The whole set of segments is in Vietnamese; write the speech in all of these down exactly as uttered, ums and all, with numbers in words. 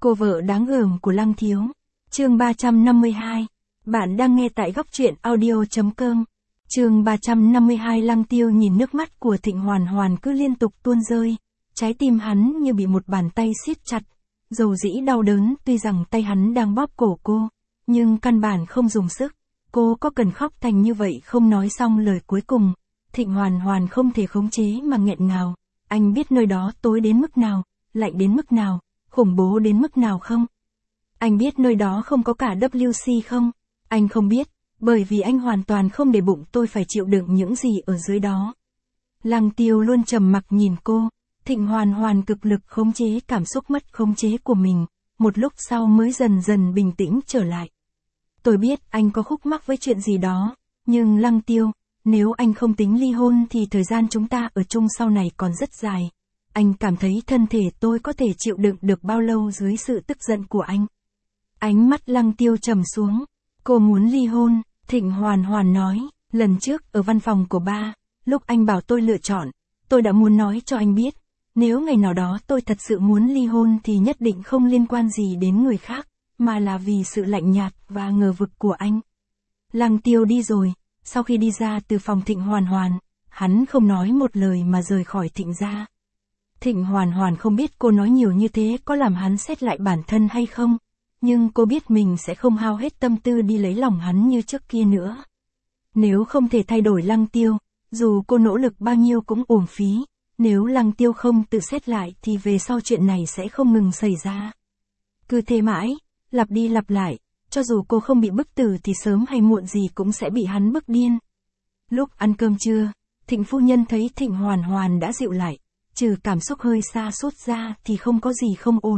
Cô vợ đáng gờm của Lăng Thiếu. Chương ba trăm năm mươi hai. Bạn đang nghe tại góc truyện audio.com. Chương ba trăm năm mươi hai. Lăng Tiêu nhìn nước mắt của Thịnh Hoàn Hoàn cứ liên tục tuôn rơi, trái tim hắn như bị một bàn tay siết chặt, dầu dĩ đau đớn. Tuy rằng tay hắn đang bóp cổ cô, nhưng căn bản không dùng sức. Cô có cần khóc thành như vậy không? Nói xong lời cuối cùng, Thịnh Hoàn Hoàn không thể khống chế mà nghẹn ngào. Anh biết nơi đó tối đến mức nào, lạnh đến mức nào, khủng bố đến mức nào không? Anh biết nơi đó không có cả W C không? Anh không biết, bởi vì anh hoàn toàn không để bụng tôi phải chịu đựng những gì ở dưới đó. Lăng Tiêu luôn trầm mặc nhìn cô, Thịnh Hoàn Hoàn cực lực khống chế cảm xúc mất khống chế của mình, một lúc sau mới dần dần bình tĩnh trở lại. Tôi biết anh có khúc mắc với chuyện gì đó, nhưng Lăng Tiêu, nếu anh không tính ly hôn thì thời gian chúng ta ở chung sau này còn rất dài. Anh cảm thấy thân thể tôi có thể chịu đựng được bao lâu dưới sự tức giận của anh? Ánh mắt Lăng Tiêu trầm xuống. Cô muốn ly hôn, Thịnh Hoàn Hoàn nói, lần trước ở văn phòng của ba, lúc anh bảo tôi lựa chọn, tôi đã muốn nói cho anh biết, nếu ngày nào đó tôi thật sự muốn ly hôn thì nhất định không liên quan gì đến người khác, mà là vì sự lạnh nhạt và ngờ vực của anh. Lăng Tiêu đi rồi, sau khi đi ra từ phòng Thịnh Hoàn Hoàn, hắn không nói một lời mà rời khỏi Thịnh gia. Thịnh Hoàn Hoàn không biết cô nói nhiều như thế có làm hắn xét lại bản thân hay không, nhưng cô biết mình sẽ không hao hết tâm tư đi lấy lòng hắn như trước kia nữa. Nếu không thể thay đổi Lăng Tiêu, dù cô nỗ lực bao nhiêu cũng uổng phí, nếu Lăng Tiêu không tự xét lại thì về sau chuyện này sẽ không ngừng xảy ra. Cứ thế mãi, lặp đi lặp lại, cho dù cô không bị bức tử thì sớm hay muộn gì cũng sẽ bị hắn bức điên. Lúc ăn cơm trưa, Thịnh phu nhân thấy Thịnh Hoàn Hoàn đã dịu lại, trừ cảm xúc hơi sa sút ra thì không có gì không ổn.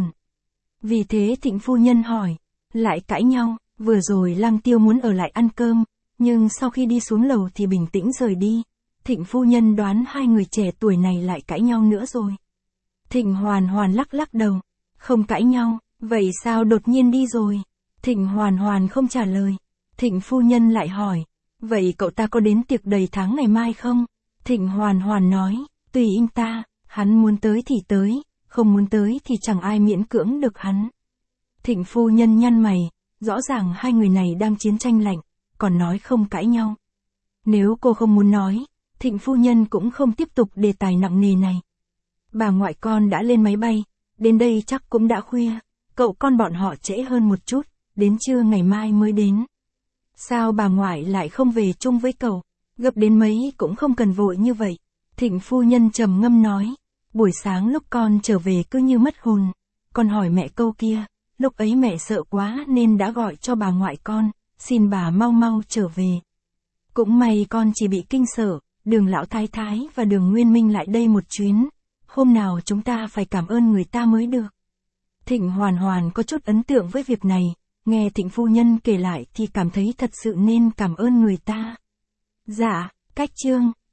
Vì thế Thịnh phu nhân hỏi, lại cãi nhau? Vừa rồi Lăng Tiêu muốn ở lại ăn cơm, nhưng sau khi đi xuống lầu thì bình tĩnh rời đi. Thịnh phu nhân đoán hai người trẻ tuổi này lại cãi nhau nữa rồi. Thịnh Hoàn Hoàn lắc lắc đầu, không cãi nhau, vậy sao đột nhiên đi rồi? Thịnh Hoàn Hoàn không trả lời. Thịnh phu nhân lại hỏi, vậy cậu ta có đến tiệc đầy tháng ngày mai không? Thịnh Hoàn Hoàn nói, tùy anh ta, hắn muốn tới thì tới, không muốn tới thì chẳng ai miễn cưỡng được hắn. Thịnh phu nhân nhăn mày, rõ ràng hai người này đang chiến tranh lạnh, còn nói không cãi nhau. Nếu cô không muốn nói, Thịnh phu nhân cũng không tiếp tục đề tài nặng nề này. Bà ngoại con đã lên máy bay, đến đây chắc cũng đã khuya, cậu con bọn họ trễ hơn một chút, đến trưa ngày mai mới đến. Sao bà ngoại lại không về chung với cậu? Gấp đến mấy cũng không cần vội như vậy. Thịnh phu nhân trầm ngâm nói, buổi sáng lúc con trở về cứ như mất hồn, con hỏi mẹ câu kia, lúc ấy mẹ sợ quá nên đã gọi cho bà ngoại con, xin bà mau mau trở về. Cũng may con chỉ bị kinh sợ, Đường lão thái thái và Đường Nguyên Minh lại đây một chuyến, hôm nào chúng ta phải cảm ơn người ta mới được. Thịnh Hoàn Hoàn có chút ấn tượng với việc này, nghe Thịnh phu nhân kể lại thì cảm thấy thật sự nên cảm ơn người ta. Dạ, cách chương.